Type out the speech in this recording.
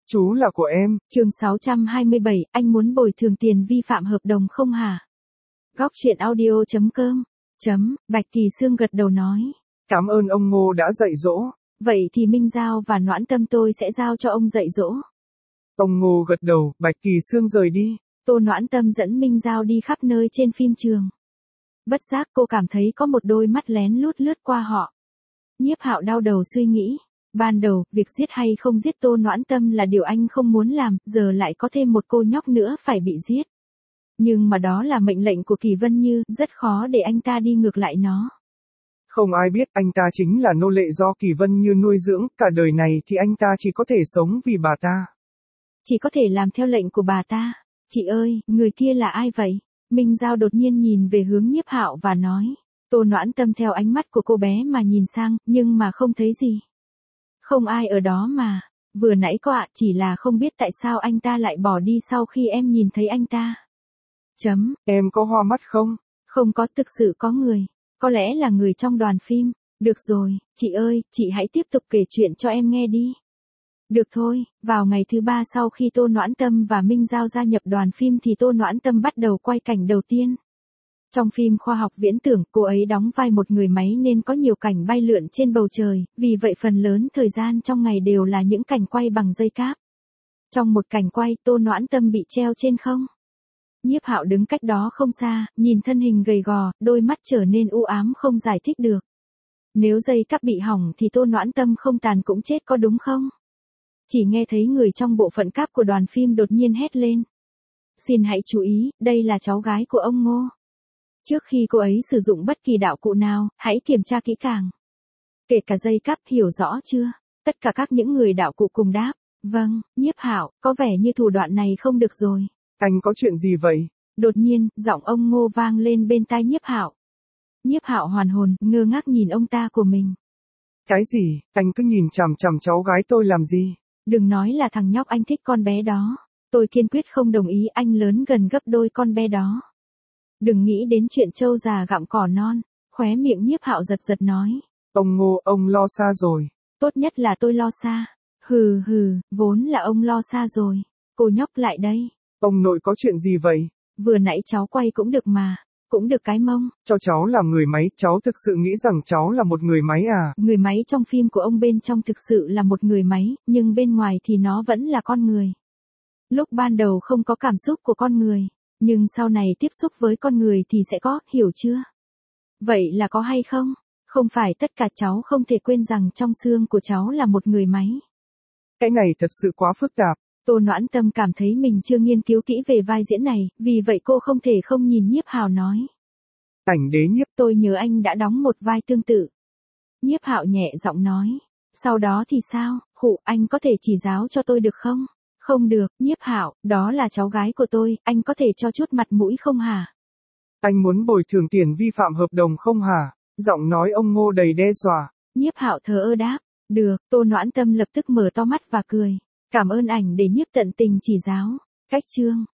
Chú là của em. Chương 627, anh muốn bồi thường tiền vi phạm hợp đồng không hả? Góc truyện audio.com. Bạch Kỳ Sương gật đầu nói. Cảm ơn ông Ngô đã dạy dỗ. Vậy thì Minh Giao và Noãn Tâm tôi sẽ giao cho ông dạy dỗ. Ông Ngô gật đầu, Bạch Kỳ Sương rời đi. Tô Noãn Tâm dẫn Minh Giao đi khắp nơi trên phim trường. Bất giác cô cảm thấy có một đôi mắt lén lút qua họ. Nhiếp Hạo đau đầu suy nghĩ. Ban đầu, việc giết hay không giết Tô Noãn Tâm là điều anh không muốn làm, giờ lại có thêm một cô nhóc nữa phải bị giết. Nhưng mà đó là mệnh lệnh của Kỳ Vân Như, rất khó để anh ta đi ngược lại nó. Không ai biết anh ta chính là nô lệ do Kỳ Vân Như nuôi dưỡng, cả đời này thì anh ta chỉ có thể sống vì bà ta. Chỉ có thể làm theo lệnh của bà ta. Chị ơi, người kia là ai vậy? Minh Giao đột nhiên nhìn về hướng Nhiếp Hạo và nói. Tô Noãn Tâm theo ánh mắt của cô bé mà nhìn sang, nhưng mà không thấy gì. Không ai ở đó mà. Vừa nãy có ạ, chỉ là không biết tại sao anh ta lại bỏ đi sau khi em nhìn thấy anh ta. Em có hoa mắt không? Không có, thực sự có người. Có lẽ là người trong đoàn phim. Được rồi, chị ơi, chị hãy tiếp tục kể chuyện cho em nghe đi. Được thôi, vào ngày thứ 3 sau khi Tô Noãn Tâm và Minh Giao gia nhập đoàn phim thì Tô Noãn Tâm bắt đầu quay cảnh đầu tiên. Trong phim khoa học viễn tưởng, cô ấy đóng vai một người máy nên có nhiều cảnh bay lượn trên bầu trời, vì vậy phần lớn thời gian trong ngày đều là những cảnh quay bằng dây cáp. Trong một cảnh quay, Tô Noãn Tâm bị treo trên không. Nhiếp Hạo đứng cách đó không xa, nhìn thân hình gầy gò, đôi mắt trở nên u ám không giải thích được. Nếu dây cáp bị hỏng thì Tô Noãn Tâm không tàn cũng chết có đúng không? Chỉ nghe thấy người trong bộ phận cáp của đoàn phim đột nhiên hét lên. Xin hãy chú ý, đây là cháu gái của ông Ngô. Trước khi cô ấy sử dụng bất kỳ đạo cụ nào, hãy kiểm tra kỹ càng. Kể cả dây cáp, hiểu rõ chưa? Tất cả các những người đạo cụ cùng đáp. Vâng, Nhiếp Hạo, có vẻ như thủ đoạn này không được rồi. Anh có chuyện gì vậy? Đột nhiên, giọng ông Ngô vang lên bên tai Nhiếp Hạo. Nhiếp Hạo hoàn hồn, ngơ ngác nhìn ông ta của mình. Cái gì, anh cứ nhìn chằm chằm cháu gái tôi làm gì? Đừng nói là thằng nhóc anh thích con bé đó. Tôi kiên quyết không đồng ý, anh lớn gần gấp đôi con bé đó. Đừng nghĩ đến chuyện trâu già gặm cỏ non. Khóe miệng Nhiếp Hạo giật giật nói. Ông Ngô, ông lo xa rồi. Tốt nhất là tôi lo xa. Hừ, vốn là ông lo xa rồi. Cô nhóc lại đây. Ông nội có chuyện gì vậy? Vừa nãy cháu quay cũng được mà. Cũng được cái mông. Cho cháu làm người máy, cháu thực sự nghĩ rằng cháu là một người máy à? Người máy trong phim của ông bên trong thực sự là một người máy, nhưng bên ngoài thì nó vẫn là con người. Lúc ban đầu không có cảm xúc của con người, nhưng sau này tiếp xúc với con người thì sẽ có, hiểu chưa? Vậy là có hay không? Không phải tất cả, cháu không thể quên rằng trong xương của cháu là một người máy. Cái này thật sự quá phức tạp. Tô Noãn Tâm cảm thấy mình chưa nghiên cứu kỹ về vai diễn này, vì vậy cô không thể không nhìn Nhiếp Hạo nói. Ảnh Đế Nhiếp. Tôi nhớ anh đã đóng một vai tương tự. Nhiếp Hạo nhẹ giọng nói. Sau đó thì sao, anh có thể chỉ giáo cho tôi được không? Không được, Nhiếp Hạo, đó là cháu gái của tôi, anh có thể cho chút mặt mũi không hả? Anh muốn bồi thường tiền vi phạm hợp đồng không hả? Giọng nói ông Ngô đầy đe dọa. Nhiếp Hạo thờ ơ đáp. Được, Tô Noãn Tâm lập tức mở to mắt và cười. Cảm ơn Ảnh Đế Nhiếp tận tình chỉ giáo. Cách chương